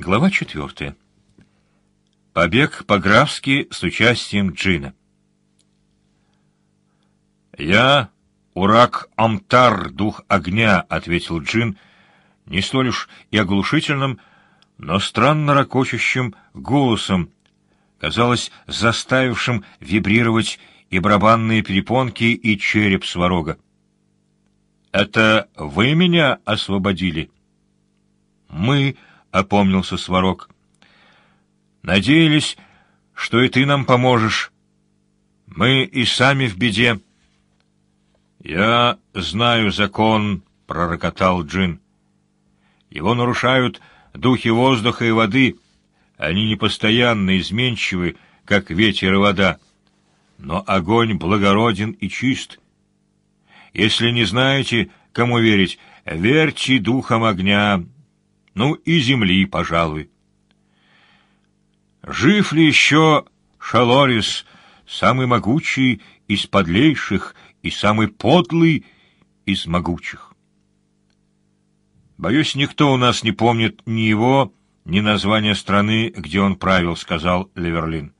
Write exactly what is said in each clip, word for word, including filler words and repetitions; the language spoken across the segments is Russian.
Глава четвертая. Побег по-графски с участием Джина. «Я Урак-Амтар, дух огня», — ответил Джин, не столь уж и оглушительным, но странно ракочущим голосом, казалось, заставившим вибрировать и барабанные перепонки, и череп Сварога. «Это вы меня освободили?» «Мы», — опомнился Сварог. «Надеялись, что и ты нам поможешь. Мы и сами в беде». «Я знаю закон», — пророкотал Джин. «Его нарушают духи воздуха и воды. Они непостоянны, изменчивы, как ветер и вода. Но огонь благороден и чист. Если не знаете, кому верить, верьте духам огня, ну и земли, пожалуй. Жив ли еще Шалорис, самый могучий из подлейших и самый подлый из могучих? Боюсь, никто у нас не помнит ни его, ни названия страны, где он правил, — сказал Леверлин.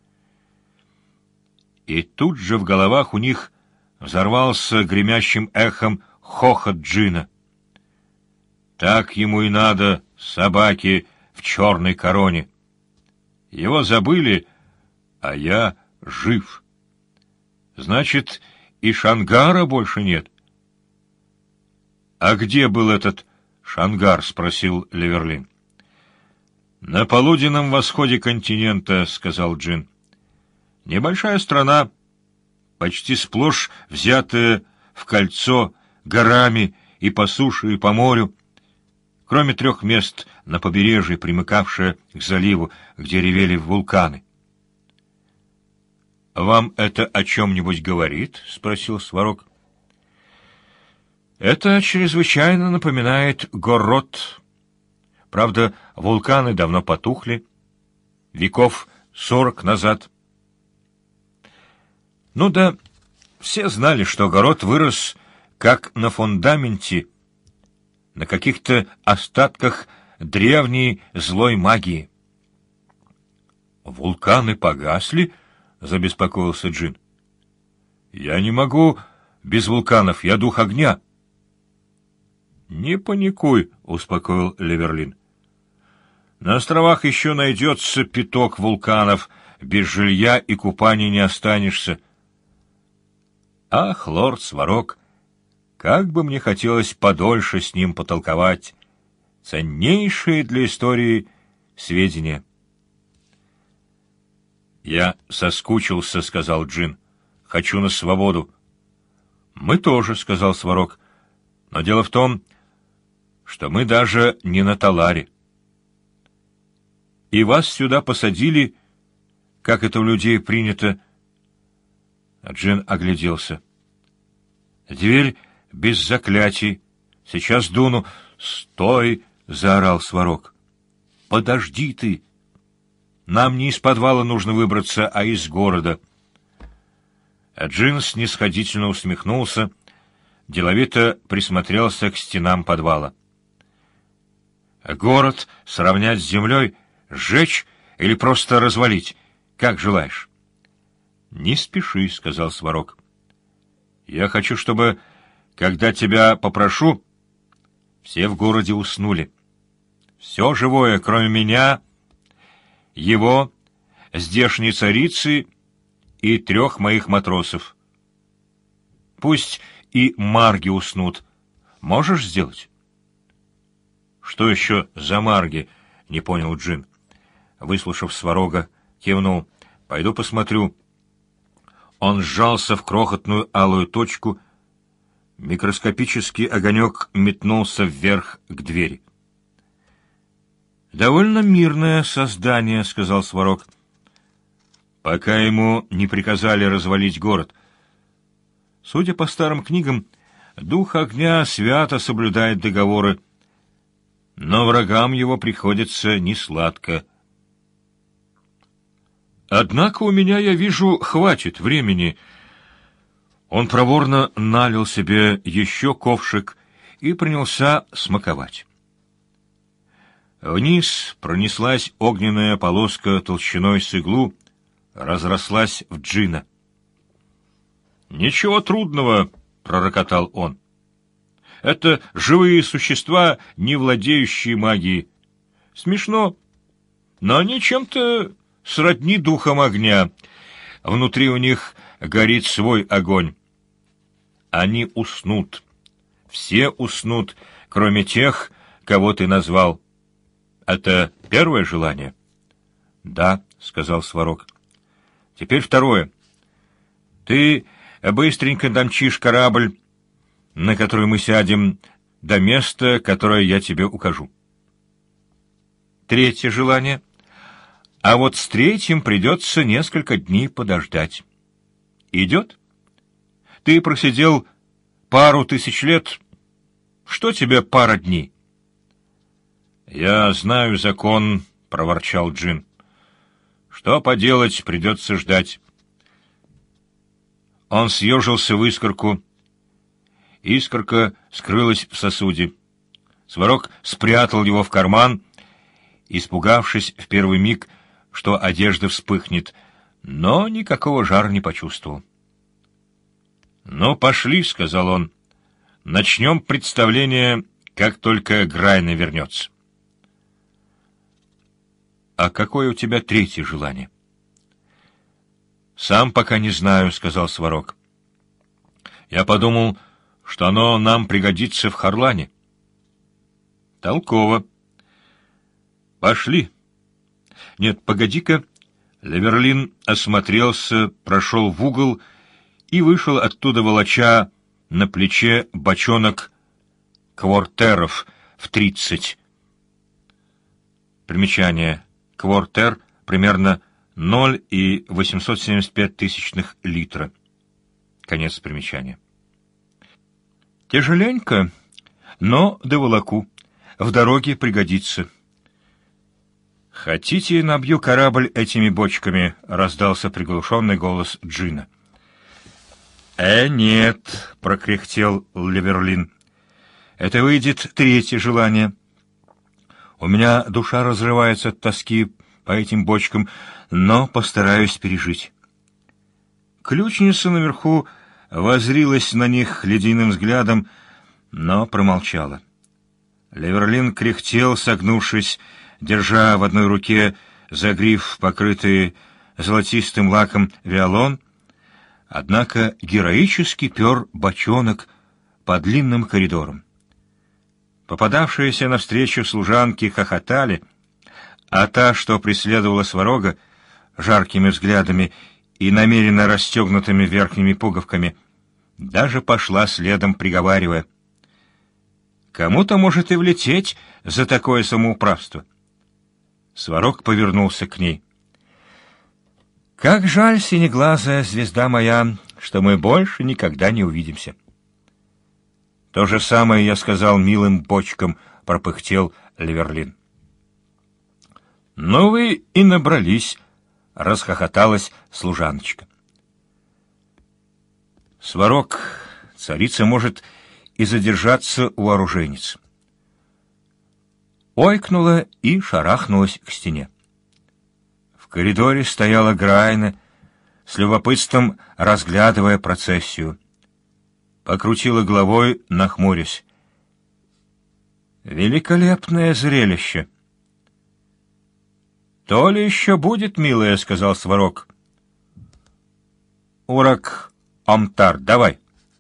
И тут же в головах у них взорвался гремящим эхом хохот Джина. Так ему и надо, собаки в черной короне. Его забыли, а я жив. Значит, и Шангара больше нет. — А где был этот Шангар? — спросил Леверлин. — На полуденном восходе континента, — сказал Джин. — Небольшая страна, почти сплошь взятая в кольцо горами и по суше, и по морю, кроме трех мест на побережье, примыкавшее к заливу, где ревели вулканы. — Вам это о чем-нибудь говорит? — спросил Сварог. — Это чрезвычайно напоминает Город. Правда, вулканы давно потухли, веков сорок назад. Ну да, все знали, что Город вырос как на фундаменте, на каких-то остатках древней злой магии. «Вулканы погасли?» — забеспокоился Джин. «Я не могу без вулканов, я дух огня». «Не паникуй», — успокоил Леверлин. «На островах еще найдется пяток вулканов, без жилья и купания не останешься». «Ах, лорд Сварог, как бы мне хотелось подольше с ним потолковать. Ценнейшие для истории сведения». «Я соскучился», — сказал Джин. «Хочу на свободу». «Мы тоже», — сказал Сварог. «Но дело в том, что мы даже не на Таларе. И вас сюда посадили, как это у людей принято». Джин огляделся. «Дверь без заклятий. Сейчас дуну». «Стой!» — заорал Сварог. «Подожди ты! Нам не из подвала нужно выбраться, а из города». А Джин снисходительно усмехнулся, деловито присмотрелся к стенам подвала. «Город сравнять с землей, сжечь или просто развалить? Как желаешь». «Не спеши», — сказал Сварог. «Я хочу, чтобы, когда тебя попрошу, все в городе уснули. Все живое, кроме меня, его, здешней царицы и трех моих матросов. Пусть и марги уснут. Можешь сделать?» «Что еще за марги?» — не понял Джин. Выслушав Сварога, кивнул. «Пойду посмотрю». Он сжался в крохотную алую точку. Микроскопический огонек метнулся вверх к двери. «Довольно мирное создание», — сказал Сварог. «Пока ему не приказали развалить город. Судя по старым книгам, дух огня свято соблюдает договоры, но врагам его приходится несладко. Однако у меня, я вижу, хватит времени». Он проворно налил себе еще ковшик и принялся смаковать. Вниз пронеслась огненная полоска толщиной с иглу, разрослась в джина. «Ничего трудного», — пророкотал он. «Это живые существа, не владеющие магией. Смешно, но они чем-то сродни духам огня. Внутри у них горит свой огонь. Они уснут. Все уснут, кроме тех, кого ты назвал. Это первое желание?» «Да», — сказал Сварог. «Теперь второе. Ты быстренько домчишь корабль, на который мы сядем, до места, которое я тебе укажу. Третье желание. А вот с третьим придется несколько дней подождать. Идет? Ты просидел пару тысяч лет. Что тебе пара дней?» «Я знаю закон», — проворчал Джин. «Что поделать, придется ждать». Он съежился в искорку. Искорка скрылась в сосуде. Сварог спрятал его в карман, испугавшись в первый миг, что одежда вспыхнет, но никакого жара не почувствовал. «Ну, пошли», — сказал он. «Начнем представление, как только Грайна вернется». «А какое у тебя третье желание?» «Сам пока не знаю», — сказал Сварог. «Я подумал, что оно нам пригодится в Харлане». «Толково. Пошли». «Нет, погоди-ка». Леверлин осмотрелся, прошел в угол и вышел оттуда, волоча на плече бочонок квартеров в тридцать. Примечание. Квартер примерно ноль и восемьсот семьдесят пять тысячных литра. Конец примечания. Тяжеленько, но доволоку. В дороге пригодится. «Хотите, набью корабль этими бочками?» — раздался приглушенный голос Джина. «Э, нет», — прокряхтел Леверлин. «Это выйдет третье желание. У меня душа разрывается от тоски по этим бочкам, но постараюсь пережить». Ключница наверху воззрилась на них ледяным взглядом, но промолчала. Леверлин кряхтел, согнувшись, держа в одной руке за гриф, покрытый золотистым лаком виолон, однако героически пер бочонок по длинным коридорам. Попадавшиеся навстречу служанки хохотали, а та, что преследовала Сварога, жаркими взглядами и намеренно расстегнутыми верхними пуговками, даже пошла следом, приговаривая: «Кому-то может и влететь за такое самоуправство». Сварог повернулся к ней. «Как жаль, синеглазая звезда моя, что мы больше никогда не увидимся». «То же самое я сказал милым бочкам», — пропыхтел Леверлин. «Ну вы и набрались», — расхохоталась служаночка. «Сварог, царица может и задержаться у оружейниц». Ойкнула и шарахнулась к стене. В коридоре стояла Грайна, с любопытством разглядывая процессию. Покрутила головой, нахмурясь. «Великолепное зрелище!» «То ли еще будет, милая», — сказал Сварог. «Урак, Амтар, давай».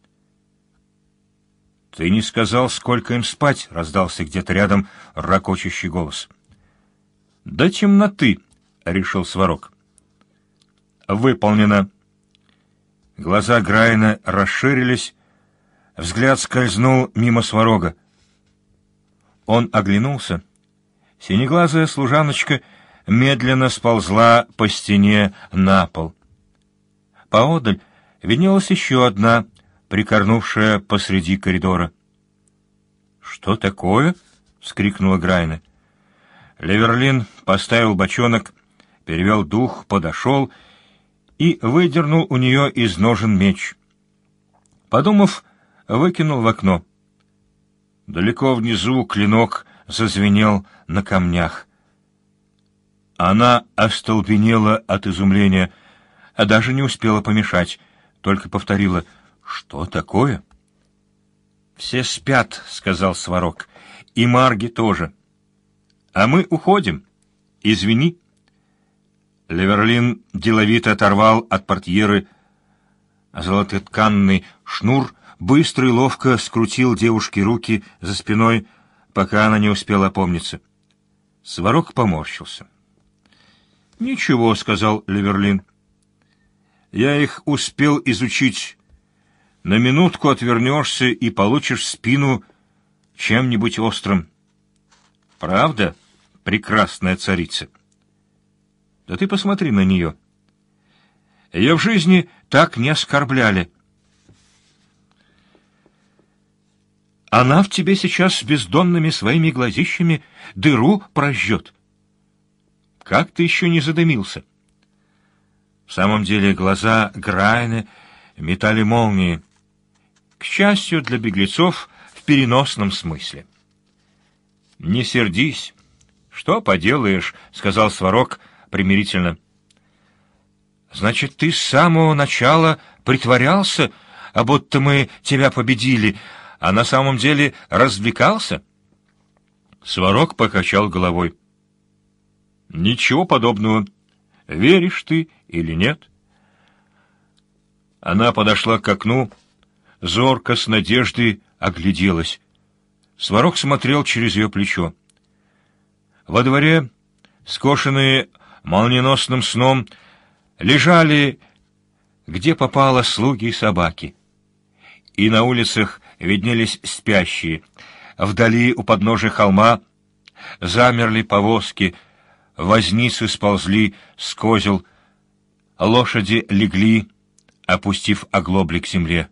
«Ты не сказал, сколько им спать», — раздался где-то рядом ракочущий голос. «До темноты», — решил Сварог. «Выполнено». Глаза Грайна расширились, взгляд скользнул мимо Сварога. Он оглянулся. Синеглазая служаночка медленно сползла по стене на пол. Поодаль виднелась еще одна, прикорнувшая посреди коридора. «Что такое?» — вскрикнула Грайна. Леверлин поставил бочонок, перевел дух, подошел и выдернул у нее из ножен меч. Подумав, выкинул в окно. Далеко внизу клинок зазвенел на камнях. Она остолбенела от изумления, а даже не успела помешать, только повторила: «Что такое?» «Все спят», — сказал Сварог, — «и Марги тоже. А мы уходим. Извини». Леверлин деловито оторвал от портьеры золототканный шнур, быстро и ловко скрутил девушке руки за спиной, пока она не успела опомниться. Сварог поморщился. «Ничего», — сказал Леверлин. «Я их успел изучить. На минутку отвернешься и получишь спину чем-нибудь острым. Правда, прекрасная царица? Да ты посмотри на нее. Ее в жизни так не оскорбляли. Она в тебе сейчас бездонными своими глазищами дыру прожжет. Как ты еще не задымился?» В самом деле глаза Грайны метали молнии. К счастью для беглецов, в переносном смысле. «Не сердись. Что поделаешь», — сказал Сварог примирительно. «Значит, ты с самого начала притворялся, а будто мы тебя победили, а на самом деле развлекался?» Сварог покачал головой. «Ничего подобного. Веришь ты или нет?» Она подошла к окну, зорко, с надеждой огляделась. Сварог смотрел через ее плечо. Во дворе, скошенные молниеносным сном, лежали, где попало, слуги и собаки. И на улицах виднелись спящие. Вдали, у подножия холма, замерли повозки, возницы сползли с козел, лошади легли, опустив оглобли к земле.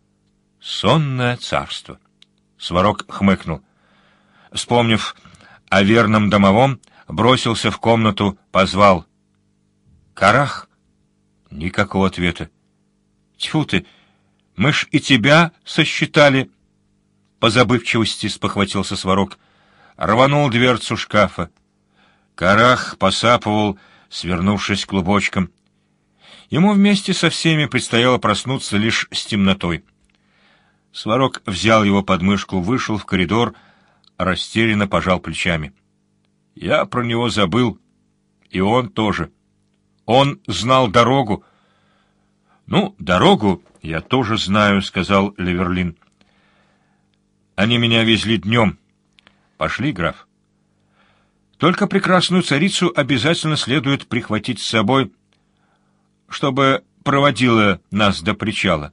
Сонное царство. Сварог хмыкнул. Вспомнив о верном домовом, бросился в комнату, позвал: «Карах!» Никакого ответа. «Тьфу ты! Мы ж и тебя сосчитали!» По забывчивости спохватился Сварог. Рванул дверцу шкафа. Карах посапывал, свернувшись клубочком. Ему вместе со всеми предстояло проснуться лишь с темнотой. Сварог взял его под мышку, вышел в коридор, растерянно пожал плечами. «Я про него забыл. И он тоже. Он знал дорогу». «Ну, дорогу я тоже знаю», — сказал Леверлин. «Они меня везли днем. Пошли, граф. Только прекрасную царицу обязательно следует прихватить с собой, чтобы проводила нас до причала.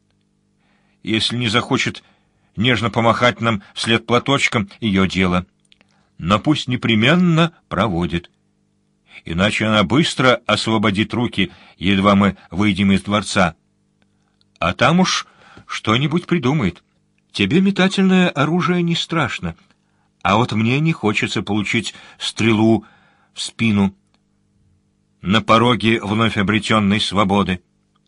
Если не захочет нежно помахать нам вслед платочком, ее дело. Но пусть непременно проводит. Иначе она быстро освободит руки, едва мы выйдем из дворца. А там уж что-нибудь придумает. Тебе метательное оружие не страшно, а вот мне не хочется получить стрелу в спину на пороге вновь обретенной свободы».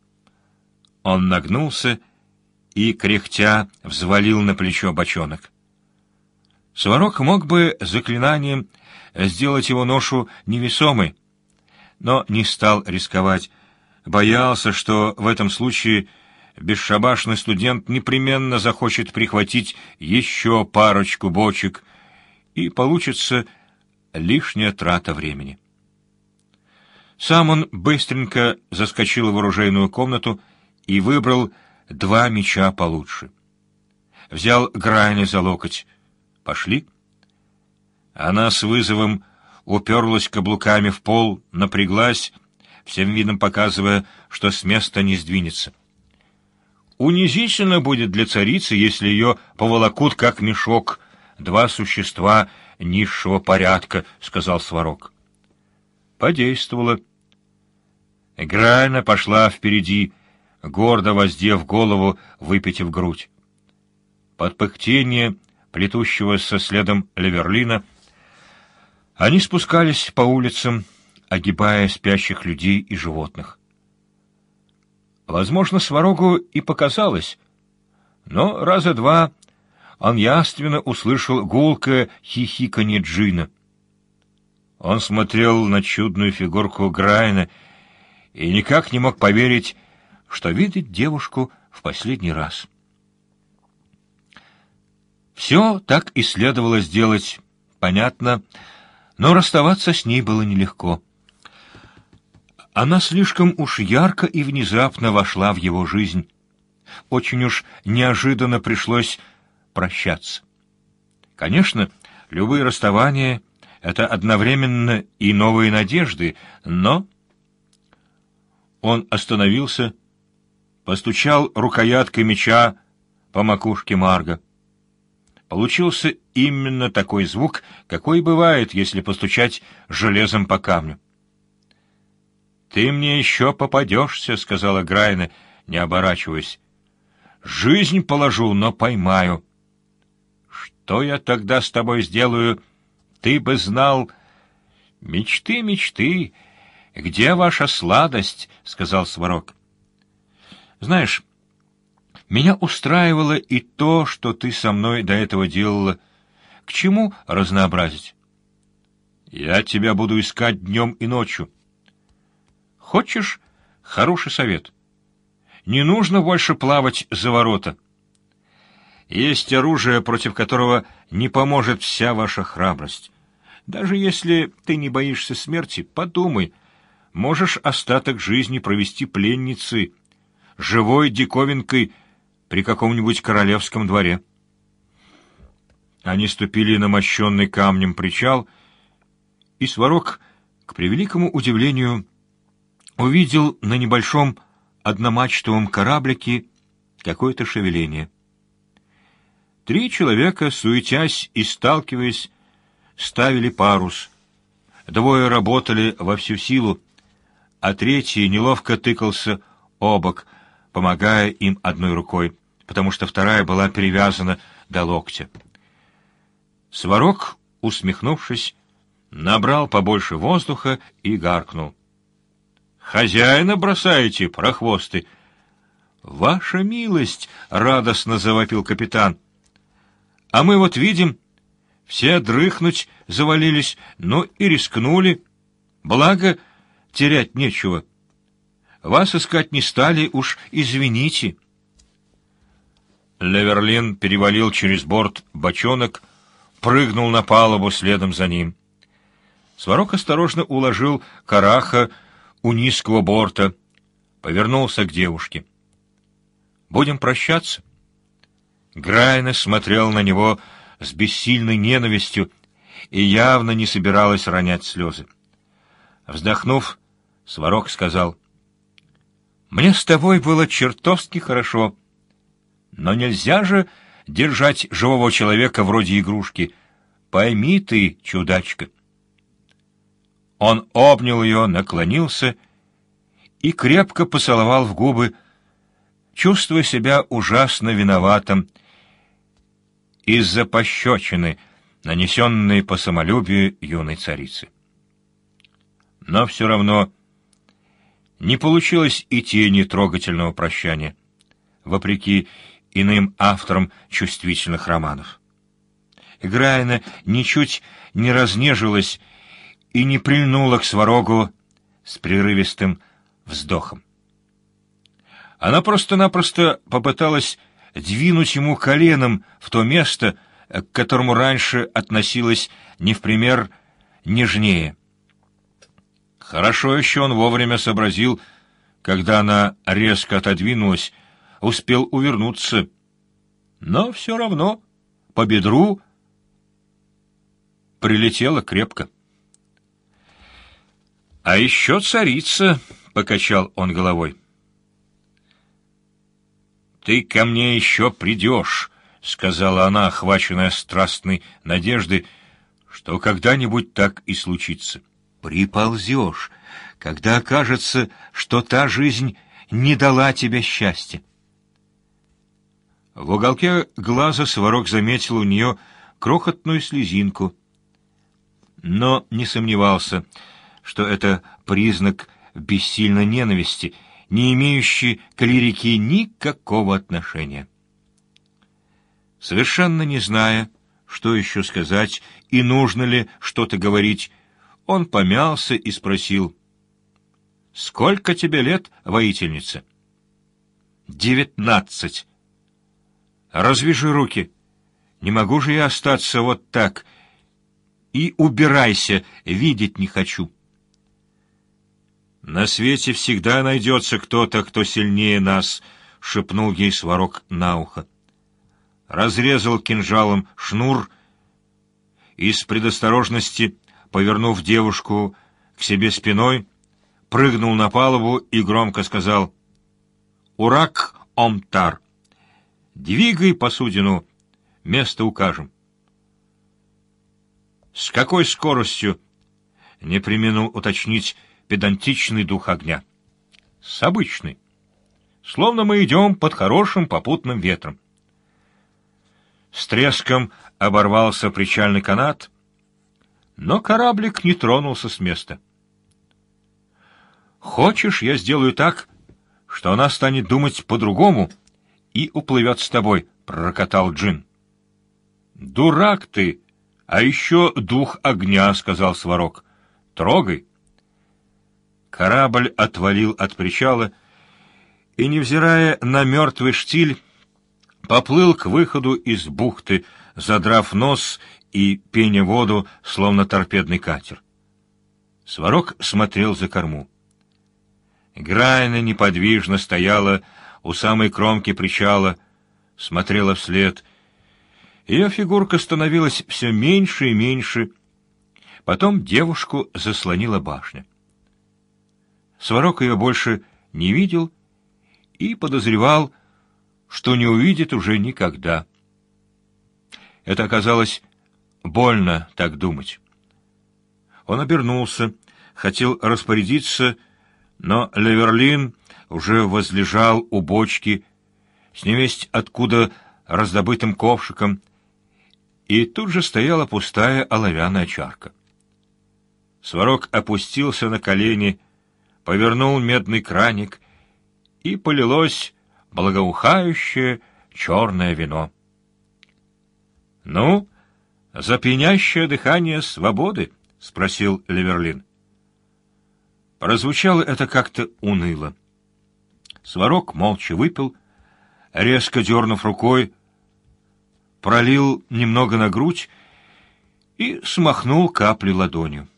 Он нагнулся и, кряхтя, взвалил на плечо бочонок. Сварог мог бы заклинанием сделать его ношу невесомой, но не стал рисковать, боялся, что в этом случае бесшабашный студент непременно захочет прихватить еще парочку бочек, и получится лишняя трата времени. Сам он быстренько заскочил в оружейную комнату и выбрал два меча получше. Взял Грайне за локоть. «Пошли». Она с вызовом уперлась каблуками в пол, напряглась, всем видом показывая, что с места не сдвинется. Унизительно будет для царицы, если ее поволокут, как мешок, два существа низшего порядка, — сказал Сварог. Подействовало. Грайна пошла впереди, гордо воздев голову, выпитив грудь. Под пыхтение плетущегося следом Леверлина они спускались по улицам, огибая спящих людей и животных. Возможно, Сварогу и показалось, но раза два он явственно услышал гулкое хихиканье Джина. Он смотрел на чудную фигурку Грайна и никак не мог поверить, что видит девушку в последний раз. Все так и следовало сделать, понятно, но расставаться с ней было нелегко. Она слишком уж ярко и внезапно вошла в его жизнь. Очень уж неожиданно пришлось прощаться. Конечно, любые расставания — это одновременно и новые надежды, но... Он остановился, постучал рукояткой меча по макушке Марго. Получился именно такой звук, какой бывает, если постучать железом по камню. «Ты мне еще попадешься», — сказала Грайна, не оборачиваясь. «Жизнь положу, но поймаю. Что я тогда с тобой сделаю, ты бы знал». «Мечты, мечты. Где ваша сладость?» — сказал Сварог. «Знаешь, меня устраивало и то, что ты со мной до этого делала. К чему разнообразить? Я тебя буду искать днем и ночью. Хочешь хороший совет? Не нужно больше плавать за ворота. Есть оружие, против которого не поможет вся ваша храбрость. Даже если ты не боишься смерти, подумай, можешь остаток жизни провести пленницей, живой диковинкой при каком-нибудь королевском дворе». Они ступили на мощенный камнем причал, и Сварог, к превеликому удивлению, увидел на небольшом одномачтовом кораблике какое-то шевеление. Три человека, суетясь и сталкиваясь, ставили парус. Двое работали во всю силу, а третий неловко тыкался о бок, помогая им одной рукой, потому что вторая была перевязана до локтя. Сварог, усмехнувшись, набрал побольше воздуха и гаркнул: «Хозяина бросаете, прохвосты!» «Ваша милость!» — радостно завопил капитан. «А мы вот видим, все дрыхнуть завалились, но и рискнули. Благо, терять нечего. Вас искать не стали, уж извините». Леверлин перевалил через борт бочонок, прыгнул на палубу следом за ним. Сварог осторожно уложил караха у низкого борта, повернулся к девушке. «Будем прощаться?» Грайна смотрел на него с бессильной ненавистью и явно не собиралась ронять слезы. Вздохнув, Сварог сказал: «Мне с тобой было чертовски хорошо, но нельзя же держать живого человека вроде игрушки. Пойми ты, чудачка». Он обнял ее, наклонился и крепко поцеловал в губы, чувствуя себя ужасно виноватым из-за пощечины, нанесенной по самолюбию юной царицы. Но все равно не получилось и тени трогательного прощания, вопреки иным авторам чувствительных романов. Грайна ничуть не разнежилась и не прильнула к Сварогу с прерывистым вздохом. Она просто-напросто попыталась двинуть ему коленом в то место, к которому раньше относилась не в пример нежнее. Хорошо еще он вовремя сообразил, когда она резко отодвинулась, успел увернуться. Но все равно по бедру прилетело крепко. «А еще царица», — покачал он головой. «Ты ко мне еще придешь», — сказала она, охваченная страстной надеждой, что когда-нибудь так и случится. «Приползешь, когда окажется, что та жизнь не дала тебе счастья». В уголке глаза Сварог заметил у нее крохотную слезинку, но не сомневался, что это признак бессильной ненависти, не имеющий к лирике никакого отношения. Совершенно не зная, что еще сказать и нужно ли что-то говорить, он помялся и спросил: «Сколько тебе лет, воительница?» «Девятнадцать». «Развяжи руки. Не могу же я остаться вот так. И убирайся, видеть не хочу». «На свете всегда найдется кто-то, кто сильнее нас», — шепнул ей Сварог на ухо. Разрезал кинжалом шнур и с предосторожности, повернув девушку к себе спиной, прыгнул на палубу и громко сказал: «Урак омтар! Двигай посудину, место укажем». «С какой скоростью?» — не преминул уточнить педантичный дух огня. «С обычной. Словно мы идем под хорошим попутным ветром». С треском оборвался причальный канат, но кораблик не тронулся с места. «Хочешь, я сделаю так, что она станет думать по-другому и уплывет с тобой», — пророкотал Джин. «Дурак ты, а еще дух огня», — сказал Сварог. «Трогай». Корабль отвалил от причала и, невзирая на мертвый штиль, поплыл к выходу из бухты, задрав нос и пеня воду, словно торпедный катер. Сварог смотрел за корму. Грайна неподвижно стояла у самой кромки причала, смотрела вслед. Ее фигурка становилась все меньше и меньше. Потом девушку заслонила башня. Сварог ее больше не видел и подозревал, что не увидит уже никогда. Это оказалось больно так думать. Он обернулся, хотел распорядиться, но Леверлин уже возлежал у бочки с невесть откуда раздобытым ковшиком, и тут же стояла пустая оловянная чарка. Сварог опустился на колени, повернул медный краник, и полилось благоухающее черное вино. «Ну, за пьянящее дыхание свободы?» — спросил Леверлин. Прозвучало это как-то уныло. Сварог молча выпил, резко дернув рукой, пролил немного на грудь и смахнул капли ладонью.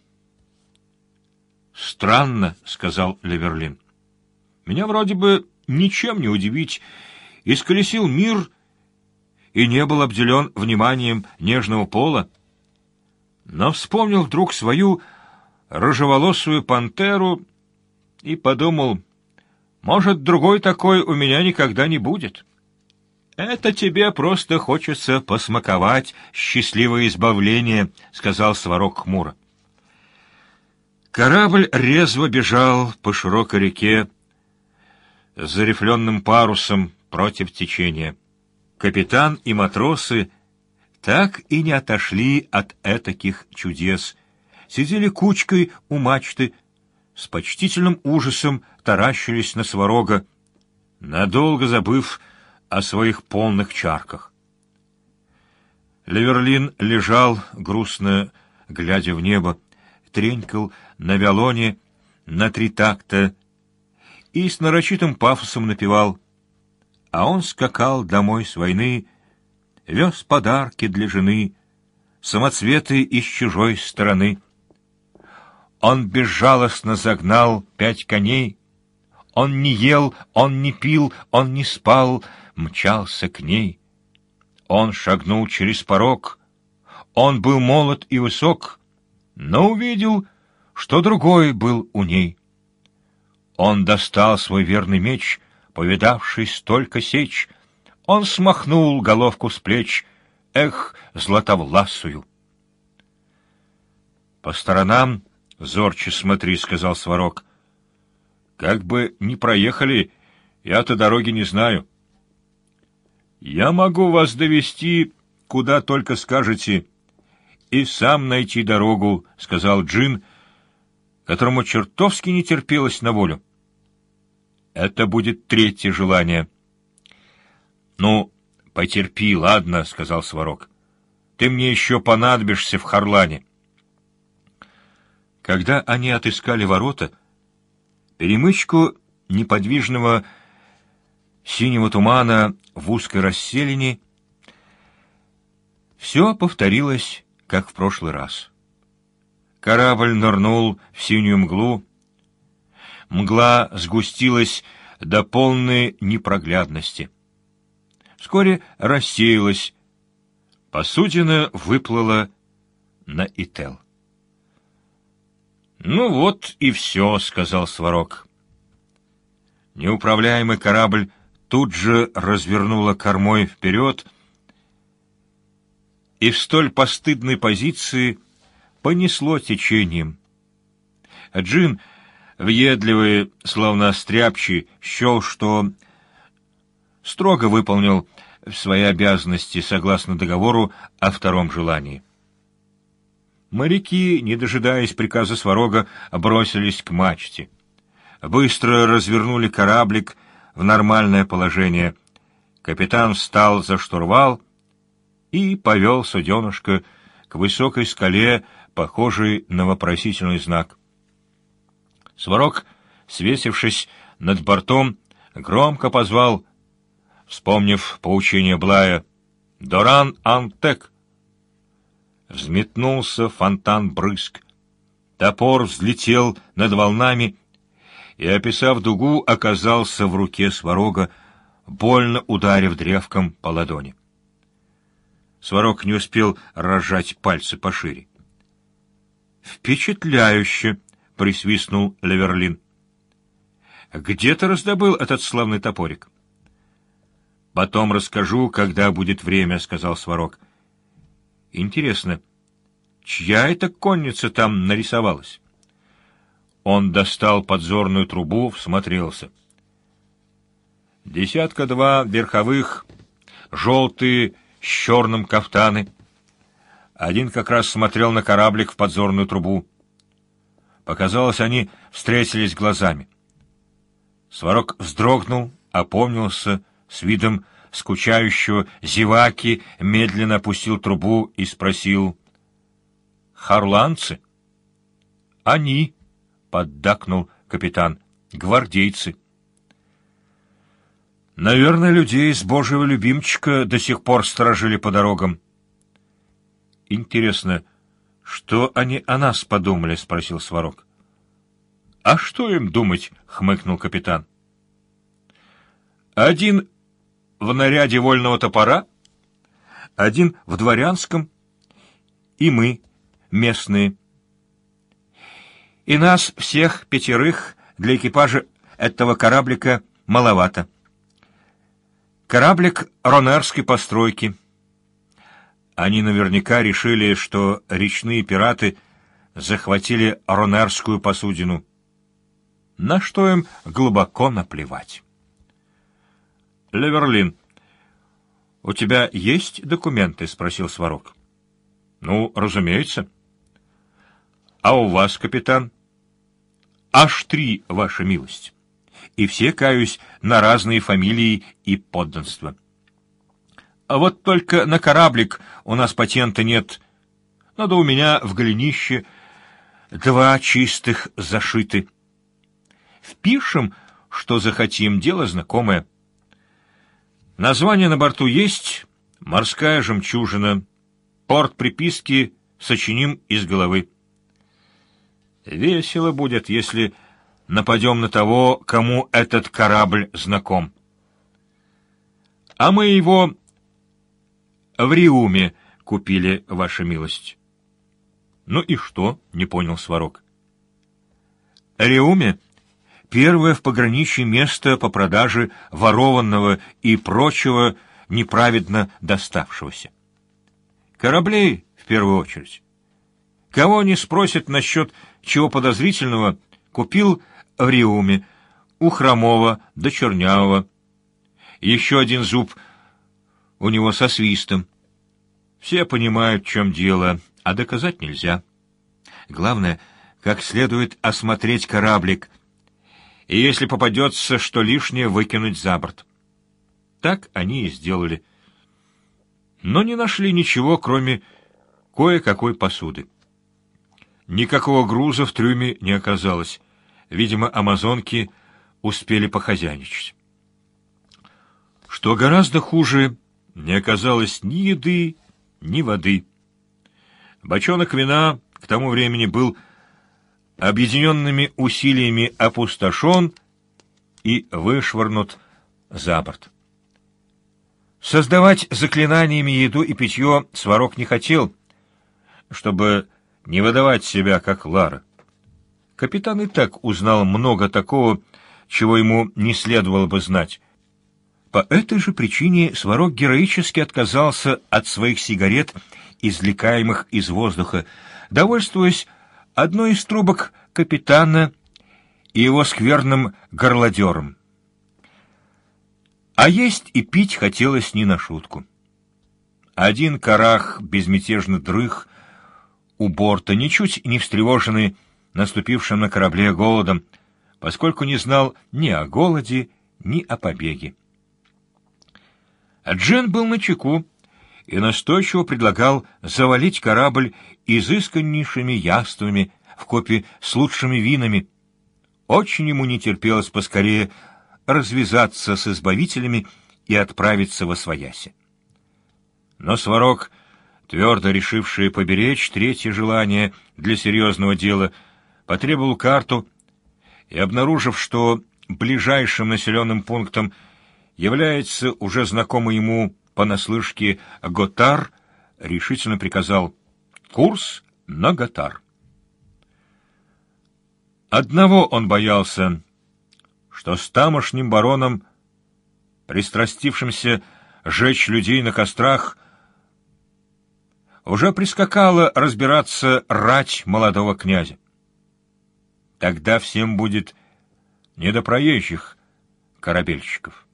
«Странно», — сказал Леверлин. «Меня вроде бы ничем не удивить. Исколесил мир и не был обделен вниманием нежного пола. Но вспомнил вдруг свою рыжеволосую пантеру и подумал, может, другой такой у меня никогда не будет. Это тебе просто хочется посмаковать счастливое избавление», — сказал Сварог хмуро. Корабль резво бежал по широкой реке с зарифленным парусом против течения. Капитан и матросы так и не отошли от этаких чудес. Сидели кучкой у мачты, с почтительным ужасом таращились на Сварога, надолго забыв о своих полных чарках. Леверлин лежал, грустно глядя в небо, тренькал на виолоне на три такта и с нарочитым пафосом напевал, а он скакал домой с войны, вез подарки для жены, самоцветы из чужой стороны. Он безжалостно загнал пять коней, он не ел, он не пил, он не спал, мчался к ней. Он шагнул через порог, он был молод и высок, но увидел, что другой был у ней. Он достал свой верный меч, повидавший столько сеч, он смахнул головку с плеч, эх, златовласую. «По сторонам зорче смотри», — сказал Сварог. «Как бы ни проехали, я-то дороги не знаю». «Я могу вас довести, куда только скажете, и сам найти дорогу», — сказал Джин, которому чертовски не терпелось на волю. «Это будет третье желание». «Ну, Потерпи, ладно, — сказал Сварог. Ты мне еще понадобишься в Харлане. Когда они отыскали ворота, перемычку неподвижного синего тумана в узкой расселине, все повторилось, как в прошлый раз. Корабль нырнул в синюю мглу, мгла сгустилась до полной непроглядности. Вскоре рассеялась, посудина выплыла на Ител. «Ну вот и все», — сказал Сварог. Неуправляемый корабль тут же развернуло кормой вперед, и в столь постыдной позиции понесло течением. Джин, въедливый, словно стряпчий, счел, что строго выполнил свои обязанности согласно договору о втором желании. Моряки, не дожидаясь приказа Сварога, бросились к мачте. Быстро развернули кораблик в нормальное положение. Капитан встал за штурвал и повел суденышко к высокой скале, похожей на вопросительный знак. Сварог, свесившись над бортом, громко позвал, вспомнив поучение Блая, «Доран Антек!» Взметнулся фонтан брызг. Топор взлетел над волнами и, описав дугу, оказался в руке Сварога, больно ударив древком по ладони. Сварог не успел разжать пальцы пошире. «Впечатляюще!» — присвистнул Леверлин. «Где ты раздобыл этот славный топорик?» «Потом расскажу, когда будет время», — сказал Сварог. «Интересно, чья это конница там нарисовалась?» Он достал подзорную трубу, всмотрелся. Десятка-два верховых, желтые, с черным кафтаны. Один как раз смотрел на кораблик в подзорную трубу. Показалось, они встретились глазами. Сварог вздрогнул, опомнился, с видом скучающего зеваки медленно опустил трубу и спросил: «Харланцы?» «Они», — поддакнул капитан, — «гвардейцы». «Наверное, людей с божьего любимчика до сих пор сторожили по дорогам». «Интересно, что они о нас подумали?» — спросил Сварог. «А что им думать?» — хмыкнул капитан. «Один в наряде вольного топора, один в дворянском, и мы, местные. И нас всех пятерых для экипажа этого кораблика маловато. Кораблик ронерской постройки. Они наверняка решили, что речные пираты захватили ронерскую посудину. На что им глубоко наплевать». «Леверлин, у тебя есть документы?» — спросил Сварог. «Ну, разумеется». «А у вас, капитан?» «Аж три, ваша милость. И все, каюсь, на разные фамилии и подданства. А вот только на кораблик у нас патента нет. Надо у меня в голенище два чистых зашиты. Впишем, что захотим, дело знакомое. Название на борту есть, морская жемчужина, порт приписки сочиним из головы. Весело будет, если нападем на того, кому этот корабль знаком. А мы его в Риуме купили, ваша милость». «Ну и что?» — не понял Сварог. «Риуме — первое в пограничье место по продаже ворованного и прочего неправедно доставшегося. Кораблей, в первую очередь. Кого не спросят насчет чего подозрительного, купил в Риуме, у Хромого до Чернявого. Еще один зуб у него со свистом. Все понимают, в чем дело, а доказать нельзя. Главное, как следует осмотреть кораблик, и если попадется что лишнее, выкинуть за борт. Так они и сделали. но не нашли ничего, кроме кое-какой посуды. Никакого груза в трюме не оказалось. Видимо, амазонки успели похозяйничать. Что гораздо хуже, не оказалось ни еды, ни воды. Бочонок вина к тому времени был объединенными усилиями опустошен и вышвырнут за борт. Создавать заклинаниями еду и питье Сварог не хотел, чтобы не выдавать себя, как Лара. Капитан и так узнал много такого, чего ему не следовало бы знать. По этой же причине Сварог героически отказался от своих сигарет, извлекаемых из воздуха, довольствуясь одной из трубок капитана и его скверным горлодером. А есть и пить хотелось не на шутку. Один карах безмятежно дрых у борта, ничуть не встревоженный наступившим на корабле голодом, поскольку не знал ни о голоде, ни о побеге. Джен был начеку и настойчиво предлагал завалить корабль изысканнейшими яствами вкупе с лучшими винами. Очень ему не терпелось поскорее развязаться с избавителями и отправиться восвояси. Но Сварог, твердо решивший поберечь третье желание для серьезного дела, потребовал карту и, обнаружив, что ближайшим населенным пунктом является уже знакомый ему понаслышке Готар, решительно приказал курс на Готар. Одного он боялся, что с тамошним бароном, пристрастившимся жечь людей на кострах, уже прискакала разбираться рать молодого князя. Тогда всем будет не до проезжих корабельщиков.